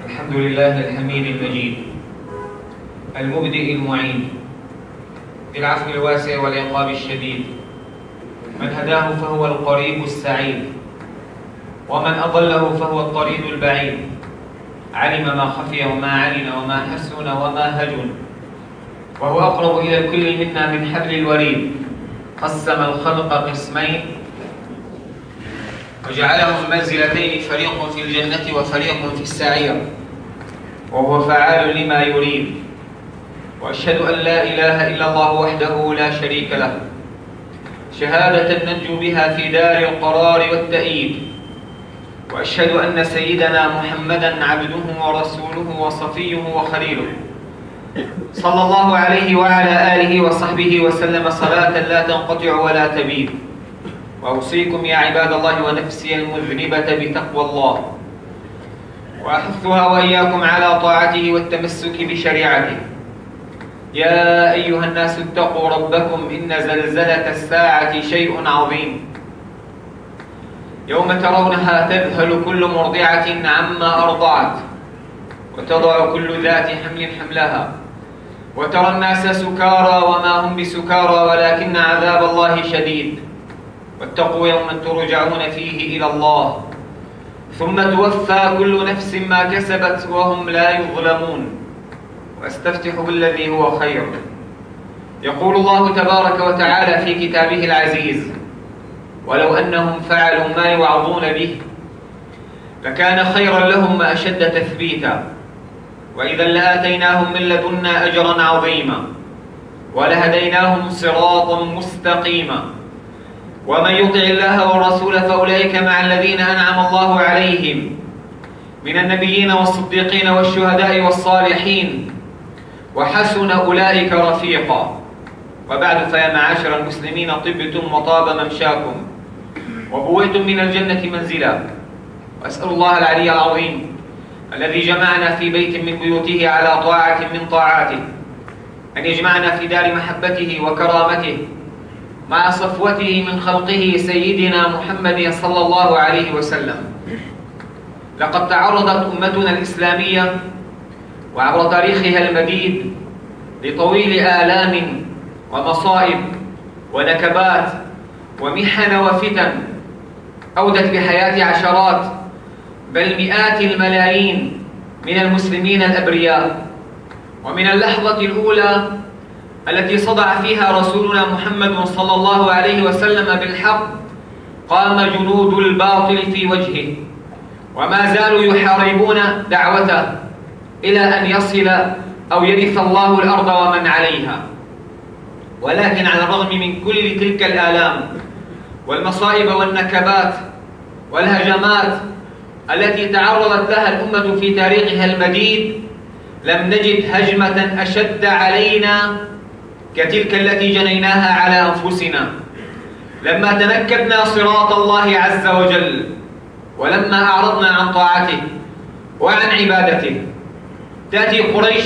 الحمد لله الحميد المجيد المبدئ المعين ذي العفو الواسع والعقاب الشديد. من هداه فهو القريب السعيد، ومن أضله فهو الطريد البعيد. علم ما خفي وما علن وما حسن وما هجن، وهو أقرب إلى الكل منا من حبل الوريد. قسم الخلق قسمين وجعلهم منزلتين، فريق في الجنة وفريق في السعير، وهو فعال لما يريد. وأشهد أن لا إله إلا الله وحده لا شريك له، شهادة ننجو بها في دار القرار والتأييد. وأشهد أن سيدنا محمدًا عبده ورسوله وصفيه وخليله، صلى الله عليه وعلى آله وصحبه وسلم صلاة لا تنقطع ولا تبيد. وأوصيكم يا عباد الله ونفسي المذنبة بتقوى الله، وأحثها وإياكم على طاعته والتمسك بشريعته. يا أيها الناس اتقوا ربكم، إن زلزلة الساعة شيء عظيم. يوم ترونها تذهل كل مرضعة عما أرضعت، وتضع كل ذات حمل حملها، وترى الناس سكارى وما هم بسكارى ولكن عذاب الله شديد. واتقوا يوما ترجعون فيه إلى الله، ثم توفى كل نفس ما كسبت وهم لا يظلمون. واستفتح بالذي هو خير. يقول الله تبارك وتعالى في كتابه العزيز: ولو أنهم فعلوا ما يوعظون به لكان خيرا لهم وأشد تثبيتا، وإذا لآتيناهم من لدنا أجرا عظيما، ولهديناهم صراطا مستقيما. ومن يطع الله والرسول فأولئك مع الذين أنعم الله عليهم من النبيين والصديقين والشهداء والصالحين، وحسن أولئك رفيقا. وبعد، فيا معاشر المسلمين، طبتم وطاب ممشاكم، وبويتم من الجنة منزلا. وأسأل الله العلي العظيم الذي جمعنا في بيت من بيوته على طاعة من طاعاته أن يجمعنا في دار محبته وكرامته مع صفوته من خلقه سيدنا محمد صلى الله عليه وسلم. لقد تعرضت أمتنا الإسلامية وعبر تاريخها المديد لطويل آلام ومصائب ونكبات ومحن وفتن أودت بحياة عشرات بل مئات الملايين من المسلمين الأبرياء. ومن اللحظة الأولى التي صدع فيها رسولنا محمد صلى الله عليه وسلم بالحق، قام جنود الباطل في وجهه، وما زالوا يحاربون دعوته إلى أن يصل أو يرث الله الأرض ومن عليها. ولكن على الرغم من كل تلك الآلام والمصائب والنكبات والهجمات التي تعرضت لها الأمة في تاريخها المديد، لم نجد هجمة أشد علينا كتلك التي جنيناها على أنفسنا لما تنكبنا صراط الله عز وجل، ولما أعرضنا عن طاعته وعن عبادته. تأتي قريش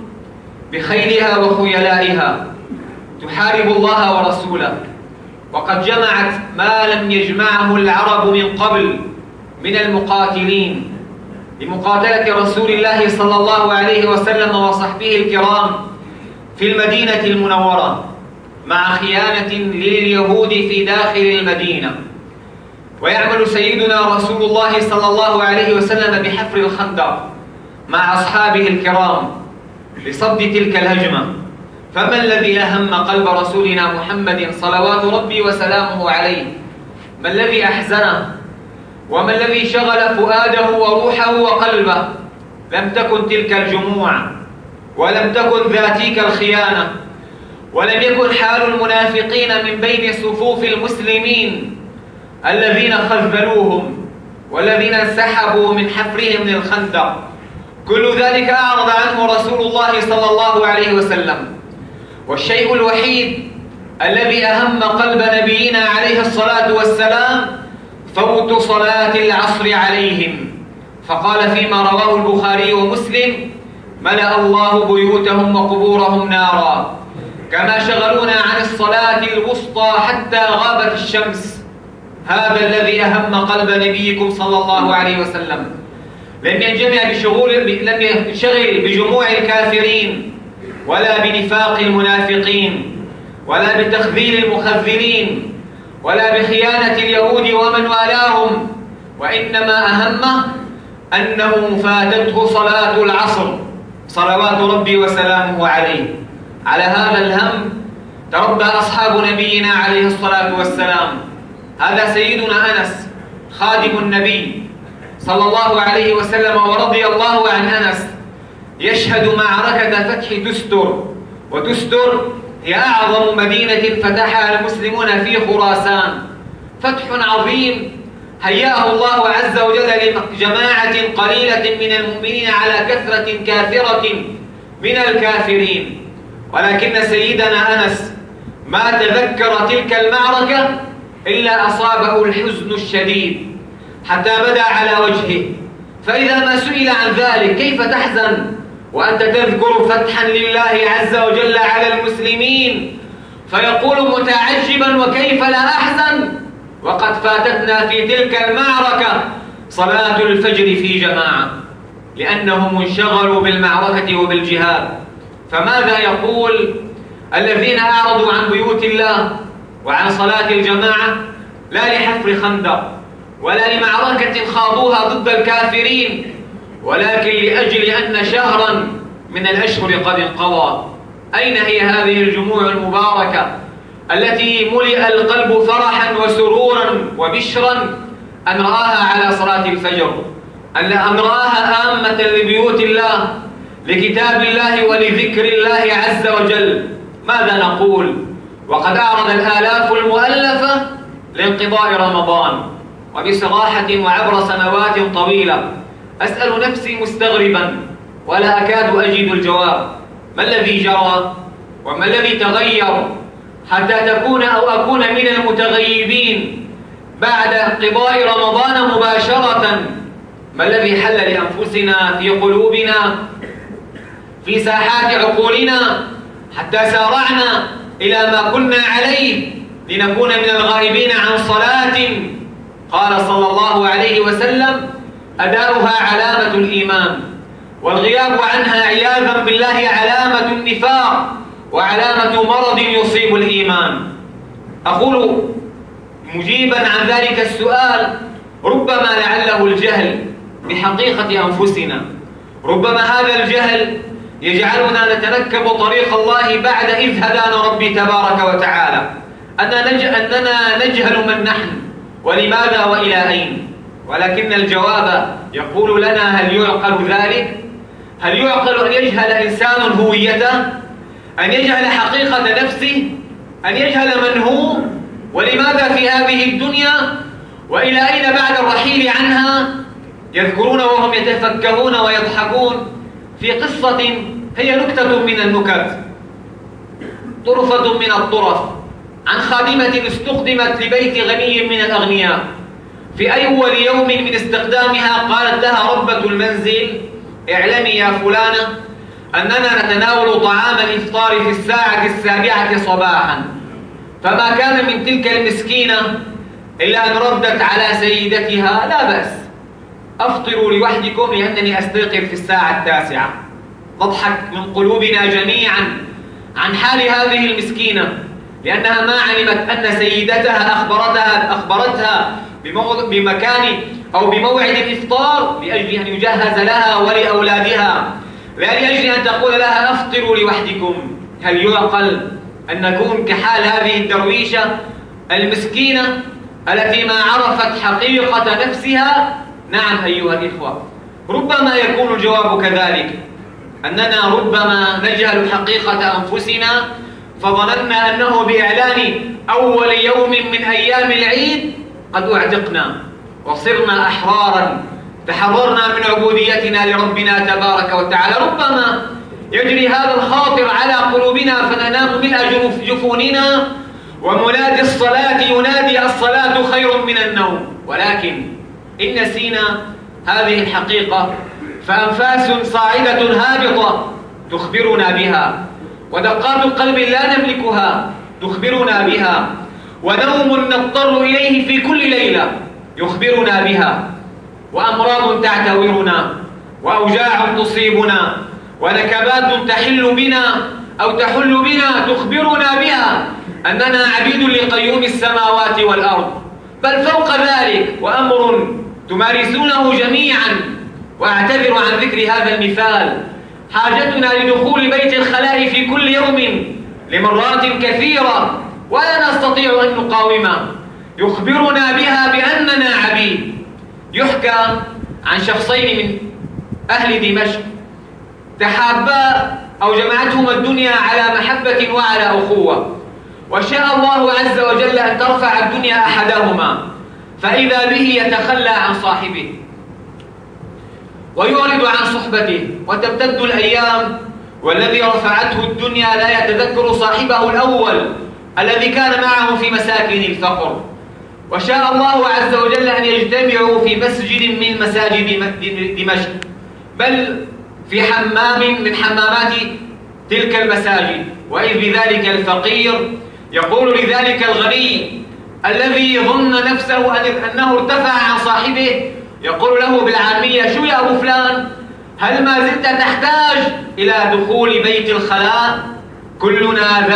بخيلها وخيلائها تحارب الله ورسوله، وقد جمعت ما لم يجمعه العرب من قبل من المقاتلين لمقاتلة رسول الله صلى الله عليه وسلم وصحبه الكرام في المدينة المنورة، مع خيانة لليهود في داخل المدينة. ويعمل سيدنا رسول الله صلى الله عليه وسلم بحفر الخندق مع أصحابه الكرام لصد تلك الهجمة. فما الذي أهم قلب رسولنا محمد صلوات ربي وسلامه عليه؟ ما الذي أحزنه؟ وما الذي شغل فؤاده وروحه وقلبه؟ لم تكن تلك الجموع، ولم تكن ذاتيك الخيانة، ولم يكن حال المنافقين من بين صفوف المسلمين الذين خذلوهم والذين انسحبوا من حفرهم للخندق. كل ذلك أعرض عنه رسول الله صلى الله عليه وسلم. والشيء الوحيد الذي أهم قلب نبينا عليه الصلاة والسلام فوت صلاة العصر عليهم، فقال فيما رواه البخاري ومسلم: ملأ الله بيوتهم وقبورهم نارا كما شغلونا عن الصلاة الوسطى حتى غابت الشمس. هذا الذي أهم قلب نبيكم صلى الله عليه وسلم. لم ينشغل بجموع الكافرين ولا بنفاق المنافقين ولا بتخذيل المخذلين ولا بخيانة اليهود ومن والاهم، وإنما أهمه أنه فاتته صلاة العصر صلوات ربي وسلامه عليه. على هذا الهم تربى أصحاب نبينا عليه الصلاة والسلام. هذا سيدنا أنس خادم النبي صلى الله عليه وسلم ورضي الله عن أنس يشهد معركة فتح دستر، ودستر هي أعظم مدينة فتحها المسلمون في خراسان، فتح عظيم هيأه الله عز وجل لجماعة قليلة من المؤمنين على كثرة كافرة من الكافرين. ولكن سيدنا أنس ما تذكر تلك المعركة إلا أصابه الحزن الشديد حتى بدا على وجهه. فإذا ما سئل عن ذلك: كيف تحزن وأنت تذكر فتحا لله عز وجل على المسلمين؟ فيقول متعجبا: وكيف لا أحزن وقد فاتتنا في تلك المعركة صلاة الفجر في جماعة، لأنهم انشغلوا بالمعركة وبالجهاد. فماذا يقول الذين أعرضوا عن بيوت الله وعن صلاة الجماعة لا لحفر خندق ولا لمعركة خاضوها ضد الكافرين، ولكن لأجل أن شهرا من الأشهر قد انقضى؟ أين هي هذه الجموع المباركة التي ملئ القلب فرحا وسرورا وبشرا أن رآها على صلاة الفجر، أن رآها آمة لبيوت الله، لكتاب الله ولذكر الله عز وجل؟ ماذا نقول وقد أعرض الآلاف المؤلفة لانقضاء رمضان وبصراحة وعبر سنوات طويلة؟ أسأل نفسي مستغربا ولا أكاد أجد الجواب: ما الذي جرى وما الذي تغير حتى تكون أو أكون من المتغيبين بعد انقضاء رمضان مباشرة؟ ما الذي حل لأنفسنا في قلوبنا في ساحات عقولنا حتى سارعنا إلى ما كنا عليه لنكون من الغائبين عن صلاة قال صلى الله عليه وسلم: أداؤها علامة الإيمان، والغياب عنها عياذا بالله علامة النفاق وعلامة مرض يصيب الإيمان. أقول مجيبا عن ذلك السؤال: ربما لعله الجهل بحقيقة أنفسنا، ربما هذا الجهل يجعلنا نتنكب طريق الله بعد إذ هدانا ربي تبارك وتعالى، أننا نجهل من نحن ولماذا وإلى أين. ولكن الجواب يقول لنا: هل يعقل ذلك؟ هل يعقل أن يجهل إنسان هويته؟ أن يجهل حقيقة نفسه؟ أن يجهل من هو ولماذا في هذه الدنيا وإلى أين بعد الرحيل عنها؟ يذكرون وهم يتفكرون ويضحكون في قصة هي نكتة من النكت، طرفة من الطرف، عن خادمة استخدمت لبيت غني من الأغنياء. في أول يوم من استخدامها قالت لها ربة المنزل: اعلمي يا فلانة أننا نتناول طعام الإفطار في الساعة 7 صباحا. فما كان من تلك المسكينة إلا أن ردت على سيدتها: لا بأس، أفطروا لوحدكم لأنني أستيقظ في الساعة 9. نضحك من قلوبنا جميعا عن حال هذه المسكينة، لأنها ما علمت أن سيدتها أخبرتها بمكان أو بموعد الإفطار لأجل أن يجهز لها ولأولادها، لا لأجل أن تقول لها أفطروا لوحدكم. هل يعقل أن نكون كحال هذه الدرويشة المسكينة التي ما عرفت حقيقة نفسها؟ نعم أيها الإخوة، ربما يكون الجواب كذلك، أننا ربما نجهل حقيقة أنفسنا فظننا أنه بإعلان أول يوم من أيام العيد قد أعتقنا وصرنا أحرارا، تحررنا من عبوديتنا لربنا تبارك وتعالى. ربما يجري هذا الخاطر على قلوبنا فننام ملء جفوننا ومنادي الصلاة ينادي: الصلاة خير من النوم. ولكن إن نسينا هذه الحقيقة فأنفاس صاعدة هابطة تخبرنا بها، ودقات قلب لا نملكها تخبرنا بها، ونوم نضطر إليه في كل ليلة يخبرنا بها، وأمراض تعتورنا، وأوجاع تصيبنا، ونكبات تحل بنا أو تحل بنا تخبرنا بها أننا عبيد لقيوم السماوات والأرض، بل فوق ذلك وأمر تمارسونه جميعا. وأعتذر عن ذكر هذا المثال، حاجتنا لدخول بيت الخلاء في كل يوم لمرات كثيرة ولا نستطيع أن نقاومه، يخبرنا بها بأننا عبيد. يحكى عن شخصين من أهل دمشق تحابا أو جمعتهما الدنيا على محبة وعلى أخوة، وشاء الله عز وجل أن ترفع الدنيا أحدهما، فإذا به يتخلى عن صاحبه ويعرض عن صحبته، وتمتد الأيام والذي رفعته الدنيا لا يتذكر صاحبه الأول الذي كان معه في مساكن الفقر. وشاء الله عز وجل أن يجتمعوا في مسجد من مساجد دمشق، بل في حمام من حمامات تلك المساجد، وإذ بذلك الفقير يقول لذلك الغني الذي ظن نفسه أنه ارتفع عن صاحبه، يقول له بالعامية: شو يا أبو فلان، هل ما زلت تحتاج إلى دخول بيت الخلاء؟ كلنا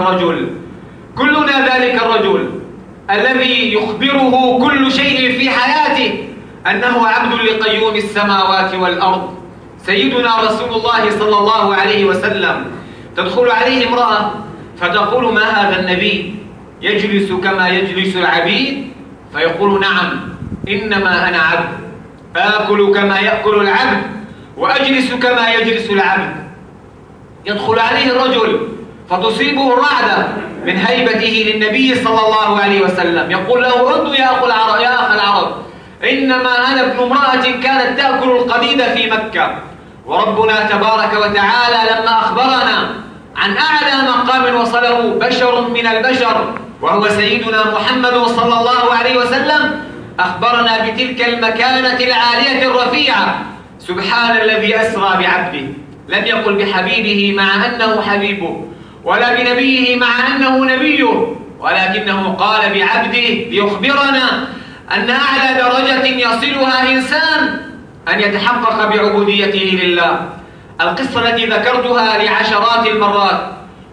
ذلك الرجل الذي يخبره كل شيء في حياته أنه عبد لقيوم السماوات والأرض، سيدنا رسول الله صلى الله عليه وسلم. تدخل عليه امرأة فتقول: ما هذا النبي يجلس كما يجلس العبيد؟ فيقول: نعم، إنما أنا عبد، آكل كما يأكل العبد وأجلس كما يجلس العبد. يدخل عليه الرجل فتصيبه الرعدة من هيبته للنبي صلى الله عليه وسلم، يقول له: رد يا أخ العرب، إنما أنا ابن امرأة كانت تأكل القديد في مكة. وربنا تبارك وتعالى لما أخبرنا عن أعلى مقام وصله بشر من البشر وهو سيدنا محمد صلى الله عليه وسلم، أخبرنا بتلك المكانة العالية الرفيعة. سبحان الذي أسرى بعبده، لم يقل بحبيبه مع أنه حبيبه، ولا بنبيه مع أنه نبيه، ولكنه قال بعبده ليخبرنا أن أعلى درجة يصلها إنسان أن يتحقق بعبوديته لله. القصة التي ذكرتها لعشرات المرات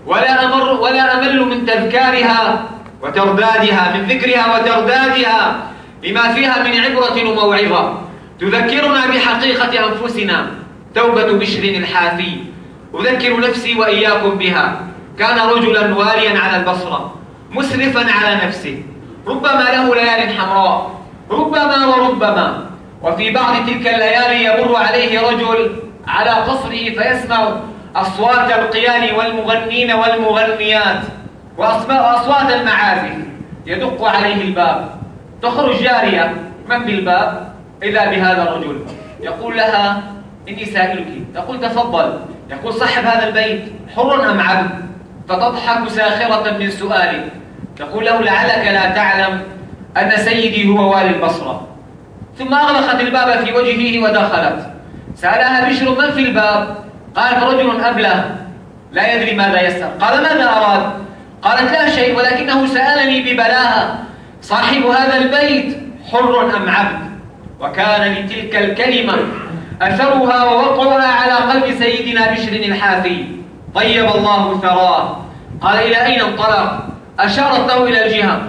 ولا أمل من تذكارها وتردادها، من ذكرها وتردادها، لما فيها من عبرة وموعظة تذكرنا بحقيقة أنفسنا. توبة بشر الحافي، أذكر نفسي وإياكم بها. كان رجلا واليا على البصرة مسرفا على نفسه، ربما له ليال حمراء، ربما وفي بعض تلك الليالي يمر عليه رجل على قصره فيسمع أصوات القيان والمغنين والمغنيات وأصوات المعازف. يدق عليه الباب، تخرج جارية: من بالباب؟ إذا بهذا الرجل. يقول لها: إني سائلك. تقول: تفضل. يقول: صاحب هذا البيت حر أم عبد؟ فتضحك ساخرة من سؤاله. تقول له: لعلك لا تعلم أن سيدي هو والي البصرة. ثم أغلقت الباب في وجهه ودخلت. سألها بشر: من في الباب؟ قالت: رجل أبله لا يدري ماذا يسأل. قال: ماذا أراد؟ قالت: لا شيء، ولكنه سألني ببلاها: صاحب هذا البيت حر أم عبد؟ وكان لتلك الكلمة أثرها ووقعها على قلب سيدنا بشر الحافي، طيب الله ثراه. قال: إلى أين انطلق؟ أشارت له إلى الجهة.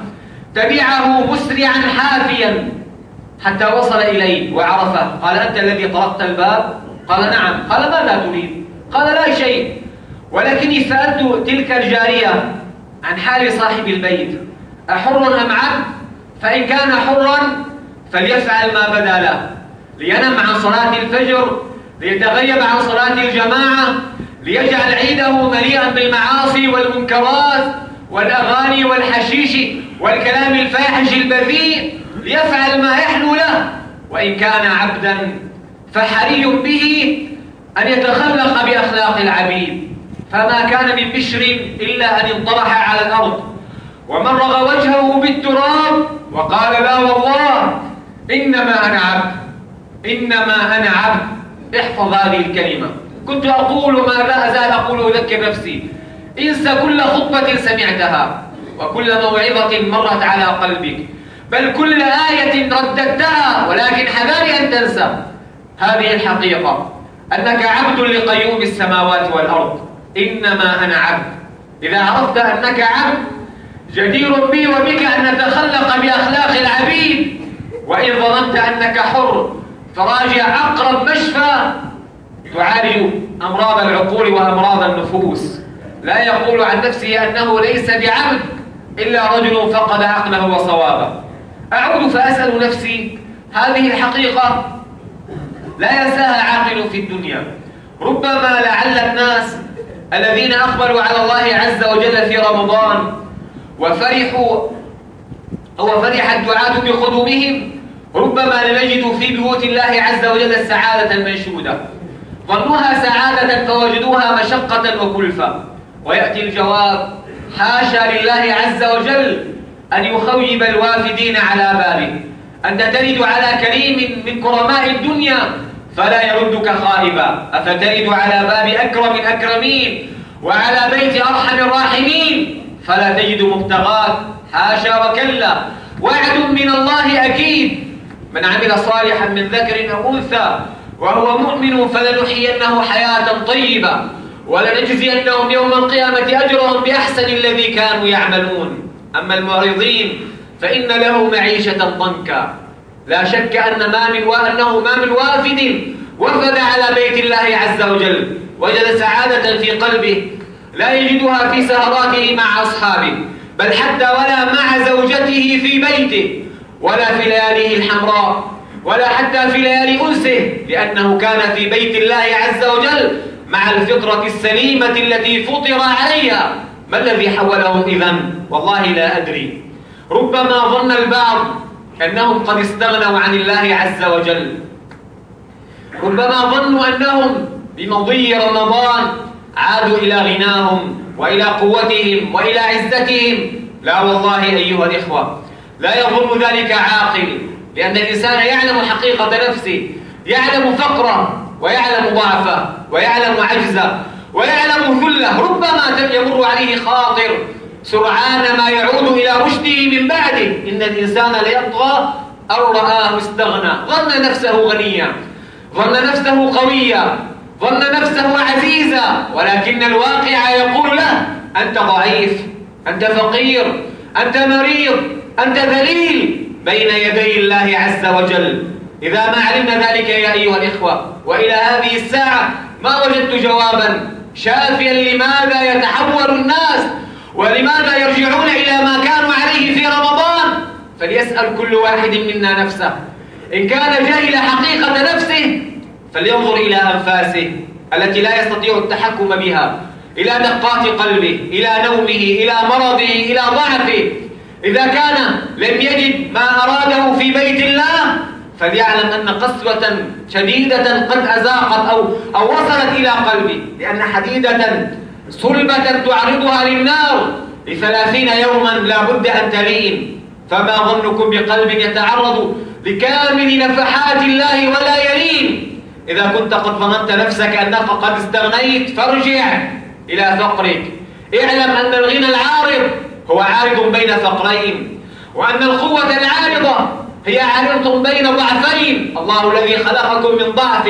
تبعه مسرعا حافيا حتى وصل إليه وعرفه. قال: أنت الذي طرقت الباب؟ قال: نعم. قال: ماذا تريد؟ قال: لا شيء، ولكني سألت تلك الجارية عن حال صاحب البيت، أحر أم عبد؟ فإن كان حرا فليفعل ما بدا له، لينم عن صلاة الفجر، ليتغيب عن صلاة الجماعة، ليجعل عيده مليئا بالمعاصي والمنكرات والأغاني والحشيش والكلام الفاحش البذيء، ليفعل ما يحلو له. وإن كان عبدا فحري به أن يتخلق بأخلاق العبيد. فما كان من بشر إلا أن انطرح على الأرض ومرغ وجهه بالتراب وقال: لا والله، إنما أنا عبد. احفظ هذه الكلمة. كنت أقول ما لا أزال أقول أذكر نفسي: انسى كل خطبة سمعتها وكل موعظة مرت على قلبك، بل كل آية رددتها، ولكن حذاري أن تنسى هذه الحقيقة، أنك عبد لقيوم السماوات والأرض. إنما أنا عبد. إذا عرفت أنك عبد جدير بي وبك أن نتخلق بأخلاق العبيد. وإن ظننت أنك حر فراجع أقرب مشفى تعالج أمراض العقول وأمراض النفوس. لا يقول عن نفسه أنه ليس بعبد إلا رجل فقد عقله وصوابه. أعود فأسأل نفسي هذه الحقيقة لا ينساها عاقل في الدنيا. ربما لعل الناس الذين أقبلوا على الله عز وجل في رمضان وفرح الدعاة بقدومهم، ربما لم يجدوا في بيوت الله عز وجل السعادة المنشودة، ظنوها سعادة فوجدوها مشقة وكلفة. ويأتي الجواب: حاشا لله عز وجل أن يخيب الوافدين على بابه. أنت ترد على كريم من كرماء الدنيا فلا يردك خائبا، أفترد على باب أكرم الأكرمين وعلى بيت أرحم الراحمين فلا تجد مبتغاك؟ حاشا وكلا، وعد من الله أكيد. من عمل صالحا من ذكر أو أنثى وهو مؤمن فلنحيينه حياة طيبة ولنجزينهم يوم القيامة أجرهم بأحسن الذي كانوا يعملون. أما المعرضين فإن له معيشة ضنكا. لا شك أنه ما من وافد وفد على بيت الله عز وجل وجد سعادة في قلبه لا يجدها في سهراته مع أصحابه، بل حتى ولا مع زوجته في بيته، ولا في لياليه الحمراء، ولا حتى في ليالي أنسه، لأنه كان في بيت الله عز وجل مع الفطرة السليمة التي فطر عليها. ما الذي حولهم إذن؟ والله لا أدري. ربما ظن البعض أنهم قد استغنوا عن الله عز وجل، ربما ظنوا أنهم بمضي رمضان عادوا إلى غناهم وإلى قوتهم وإلى عزتهم. لا والله أيها الإخوة، لا يظن ذلك عاقل، لأن الإنسان يعلم حقيقة نفسه، يعلم فقره ويعلم ضعفه ويعلم عجزه ويعلم ذله. ربما يمر عليه خاطر سرعان ما يعود إلى رشده من بعده: إن الإنسان ليطغى أن رآه استغنى. ظن نفسه غنيا، ظن نفسه قويا، ظن نفسه عزيزا، ولكن الواقع يقول له: أنت ضعيف، أنت فقير، أنت مريض، أنت ذليل بين يدي الله عز وجل. إذا ما علمنا ذلك يا أيها الإخوة، وإلى هذه الساعة ما وجدت جوابا شافيا لماذا يتحول الناس ولماذا يرجعون إلى ما كانوا عليه في رمضان. فليسأل كل واحد منا نفسه، إن كان جاهل حقيقة نفسه فلينظر إلى أنفاسه التي لا يستطيع التحكم بها، إلى دقات قلبه، إلى نومه، إلى مرضه، إلى ضعفه. إذا كان لم يجد ما أراده في بيت الله فليعلم أن قسوة شديدة قد أزاقت أو وصلت إلى قلبه، لأن حديدة صلبة تعرضها للنار ل30 يوما لا بد أن تلين. فما ظنكم بقلب يتعرض لكامل نفحات الله ولا يلين؟ إذا كنت قد ظننت نفسك أنك قد استغنيت فارجع إلى فقرك. اعلم أن الغنى العارض هو عارض بين فقرين، وأن القوة العارضة هي عارضة بين ضعفين. الله الذي خلقكم من ضعف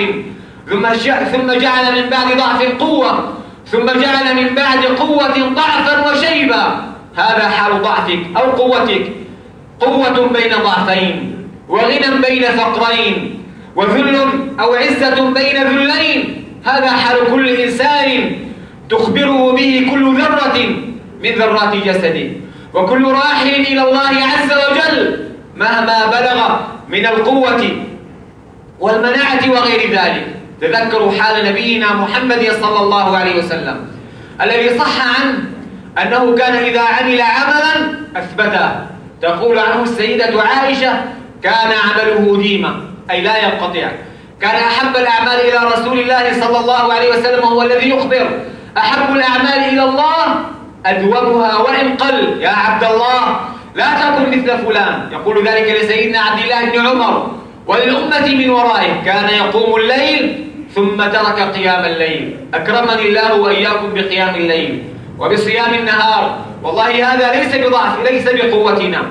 ثم جعل من بعد ضعف قوة، ثم جعل من بعد قوة ضعفا وشيبا. هذا حال ضعفك أو قوتك، قوة بين ضعفين، وغنى بين فقرين، وذل أو عزة بين ذلين. هذا حال كل إنسان تخبره به كل ذرة من ذرات جسده، وكل راحل إلى الله عز وجل مهما بلغ من القوة والمناعة وغير ذلك. تذكروا حال نبينا محمد صلى الله عليه وسلم الذي صح عنه أنه كان إذا عمل عملا أثبته. تقول عنه السيدة عائشة: كان عمله ديما، أي لا ينقطع. كان أحب الأعمال إلى رسول الله صلى الله عليه وسلم، هو الذي يخبر: أحب الأعمال إلى الله أدومها وإن قل. يا عبد الله لا تكن مثل فلان. يقول ذلك لسيدنا عبد الله بن عمر وللأمة من ورائه: كان يقوم الليل ثم ترك قيام الليل. أكرمني الله وإياكم بقيام الليل وبصيام النهار. والله هذا ليس بضعف، ليس بقوتنا،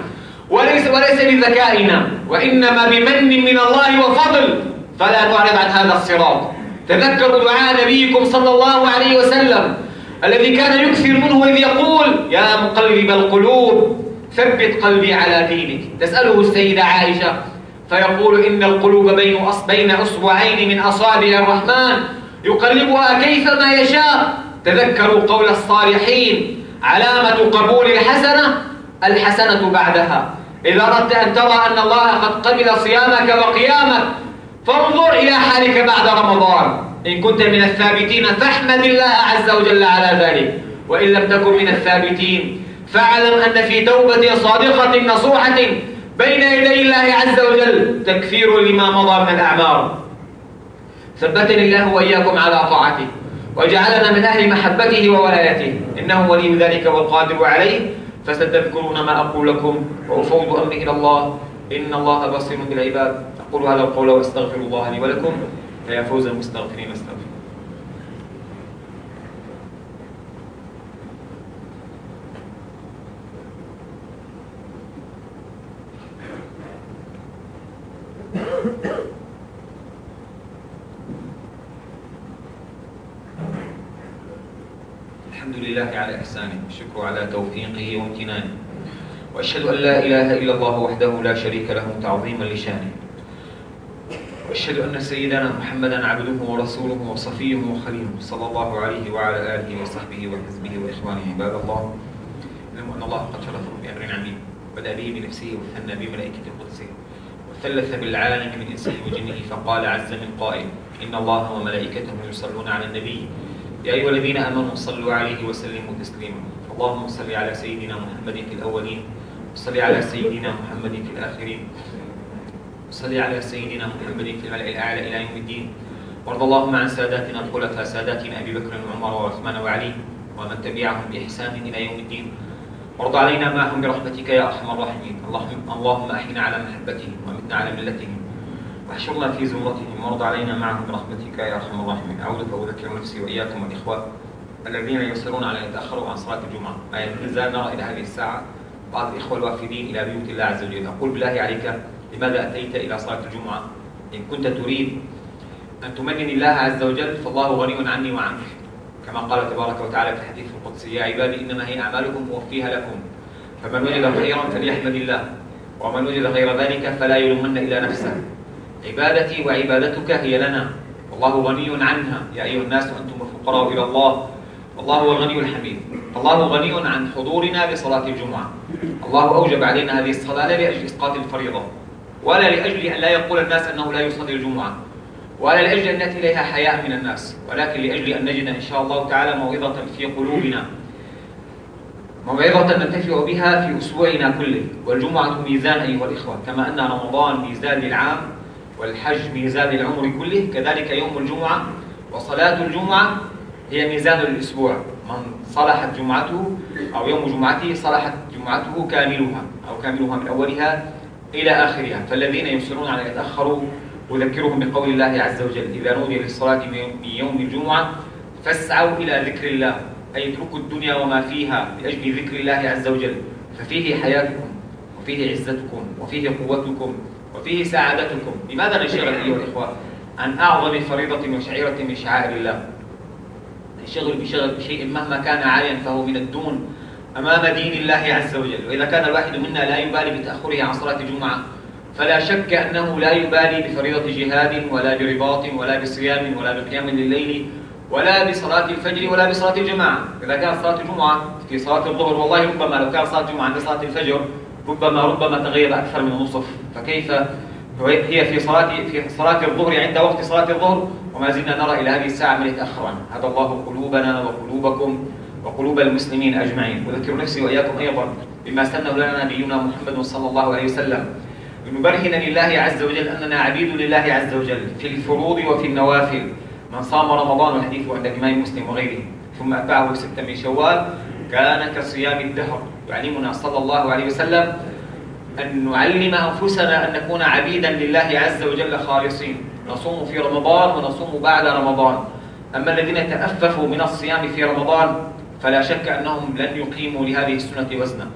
وليس بذكائنا، وإنما بمن من الله وفضل، فلا نعرض عن هذا الصراط. تذكروا دعاء نبيكم صلى الله عليه وسلم الذي كان يكثر منه إذ يقول: يا مقلب القلوب ثبت قلبي على دينك. تسأله السيدة عائشة فيقول: إن القلوب بين أصبعين من أصابع الرحمن يقلبها كيفما يشاء. تذكروا قول الصالحين: علامة قبول الحسنة بعدها. إذا أردت أن ترى أن الله قد قبل صيامك وقيامك فانظر إلى حالك بعد رمضان. إن كنت من الثابتين فاحمد الله عز وجل على ذلك، وإن لم تكن من الثابتين فاعلم أن في توبة صادقة نصوحة بين يدي الله عز وجل تكفير لما مضى من الأعمار. ثبتني الله وإياكم على طاعته، وجعلنا من أهل محبته وولايته، إنه ولي ذلك والقادر عليه. فستذكرون ما أقول لكم، وأفوض أمري إلى الله، إن الله بصير بالعباد. أقول هذا القول وأستغفر الله لي ولكم، فيا فوز المستغفرين استغفر. الحمد لله على إحسانه، الشكر على توفيقه وامتنانه، وأشهد أن لا إله إلا الله وحده لا شريك له تعظيما لشانه، وأشهد أن سيدنا محمدا عبده ورسوله وصفيه وخليله صلى الله عليه وعلى آله وصحبه وحزبه وإخوانه. عباد الله، اعلموا أن الله قد شرفهم بأمر عميم، بدأ به بنفسه وثنى بملائكة القدس، وثلث بالعالم من إنسه وجنه، فقال عز من قائل: إن الله وملائكته يصلون على النبي يا أيها الذين آمنوا صلوا عليه وسلموا تسليما. اللهم صل على سيدنا محمد في الأولين، وصل على سيدنا محمد في الآخرين، وصل على سيدنا محمد في الملأ الأعلى إلى يوم الدين. وارض اللهم عن ساداتنا الخلفاء، ساداتنا أبي بكر وعمر وعثمان وعلي ومن تبعهم بإحسان إلى يوم الدين. وارض علينا معهم برحمتك يا أرحم الراحمين. اللهم أحينا على محبتهم ومتنا على ملتهم، واحشرنا في زمرتهم، وارض علينا معهم برحمتك يا أرحم الراحمين. أعوذ فأذكر نفسي وإياكم والإخوة الذين يصرون على أن يتأخروا عن صلاة الجمعة. ما يزال نرى إلى هذه الساعة بعض الإخوة الوافدين إلى بيوت الله عز وجل. أقول: بالله عليك لماذا أتيت إلى صلاة الجمعة؟ إن كنت تريد أن تمنن الله عز وجل فالله غني عني وعنك، كما قال تبارك وتعالى في الحديث القدسي: يا عبادي إنما هي أعمالكم أوفيها لكم، فمن وجد خيرا فليحمد الله، ومن وجد غير ذلك فلا يلومن إلا نفسه. عبادتي وعبادتك هي لنا، والله غني عنها. يا أيها الناس أنتم الفقراء إلى الله، والله هو الغني الحميد. الله غني عن حضورنا لصلاة الجمعة. الله أوجب علينا هذه الصلاة لا لأجل إسقاط الفريضة، ولا لأجل أن لا يقول الناس أنه لا يصلي الجمعة، ولا لأجل أن نأتي إليها حياء من الناس، ولكن لأجل أن نجد إن شاء الله تعالى موعظة في قلوبنا، موعظة ننتفع بها في أسبوعنا كله. والجمعة ميزان أيها الإخوة، كما أن رمضان ميزان للعام والحج ميزان للعمر كله، كذلك يوم الجمعة وصلاة الجمعة هي ميزان للأسبوع. من صلحت جمعته أو يوم جمعته صلحت جمعته كاملها، أو كاملها من أولها إلى آخرها. فالذين يصرون على أن يتأخروا أذكرهم بقول الله عز وجل: إذا نودي للصلاة من يوم الجمعة فاسعوا إلى ذكر الله، أي اتركوا الدنيا وما فيها لأجل ذكر الله عز وجل، ففيه حياتكم وفيه عزتكم وفيه قوتكم وفيه سعادتكم. لماذا نشغل أيها الإخوة عن أعظم فريضة وشعيرة من شعائر الله؟ نشغل بشيء مهما كان عاليا فهو من الدون أمام دين الله عز وجل. وإذا كان الواحد منا لا يبالي بتأخره عن صلاة الجمعة، فلا شك أنه لا يبالي بفريضة جهاد ولا برباط ولا بصيام ولا بقيام لليل ولا بصلاة الفجر ولا بصلاة الجماعة. إذا كانت صلاة الجمعة في صلاة الظهر، والله ربما لو كان صلاة الجمعة عند صلاة الفجر ربما تغيب أكثر من النصف، فكيف هي في صلاة الظهر عند وقت صلاة الظهر وما زلنا نرى إلى هذه الساعة من يتأخر عنها. هذا الله قلوبنا وقلوبكم وقلوب المسلمين أجمعين. أذكر نفسي وإياكم أيضا بما سنه لنا نبينا محمد صلى الله عليه وسلم، لنبرهن لله عز وجل أننا عبيد لله عز وجل في الفروض وفي النوافل. من صام رمضان، والحديث عند الإمام مسلم وغيره، ثم أتبعه 6 من شوال كان كصيام الدهر. يعلمنا صلى الله عليه وسلم أن نعلم أنفسنا أن نكون عبيدا لله عز وجل خالصين، نصوم في رمضان ونصوم بعد رمضان. أما الذين تأففوا من الصيام في رمضان فلا شك أنهم لن يقيموا لهذه السنة وزنا.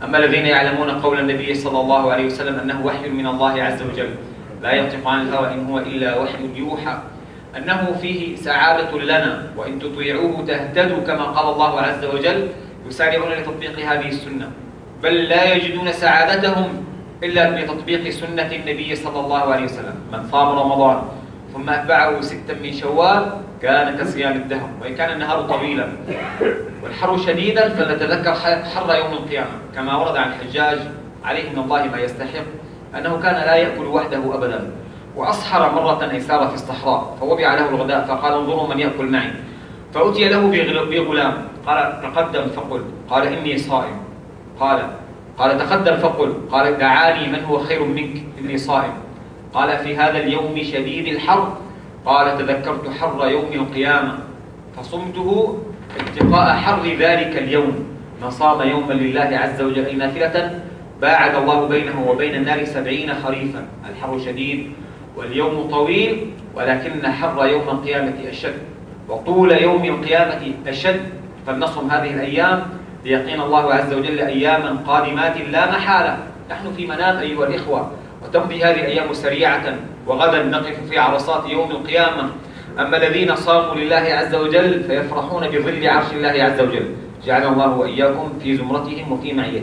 أما الذين يعلمون قول النبي صلى الله عليه وسلم أنه وحي من الله عز وجل لا ينطق عن الهوى إن هو إلا وحي يوحى، أنه فيه سعادة لنا وإن تطيعوه تهتدوا كما قال الله عز وجل، يسارعون لتطبيق هذه السنة، بل لا يجدون سعادتهم إلا بتطبيق سنة النبي صلى الله عليه وسلم. من صام رمضان ثم أتبعه 6 من شوال كان كصيام الدهر، وإن كان النهار طويلا والحر شديدا فلنتذكر حر يوم القيامة، كما ورد عن الحجاج عليه من الله ما يستحق أنه كان لا يأكل وحده أبدا، وأصحر مرة أيسار في الصحراء فوضع له الغداء فقال انظروا من يأكل معي، فأتي له بغلام قال تقدم فقل، قال إني صائم، قال تقدم فقل، قال دعاني من هو خير منك إني صائم، قال في هذا اليوم شديد الحر، قال تذكرت حر يوم القيامة فصمته اتقاء حر ذلك اليوم. من صام يوما لله عز وجل نافلة باعد الله بينه وبين النار 70 خريفا. الحر شديد واليوم طويل، ولكن حر يوم القيامة أشد وطول يوم القيامة أشد، فلنصم هذه الأيام ليقين الله عز وجل أياما قادمات لا محالة. نحن في منام أيها الإخوة، وتمضي هذه الأيام سريعة، وغدا نقف في عرصات يوم القيامة. أما الذين صاموا لله عز وجل فيفرحون بظل عرش الله عز وجل. جعلنا الله وإياكم في زمرتهم وفي معيتهم.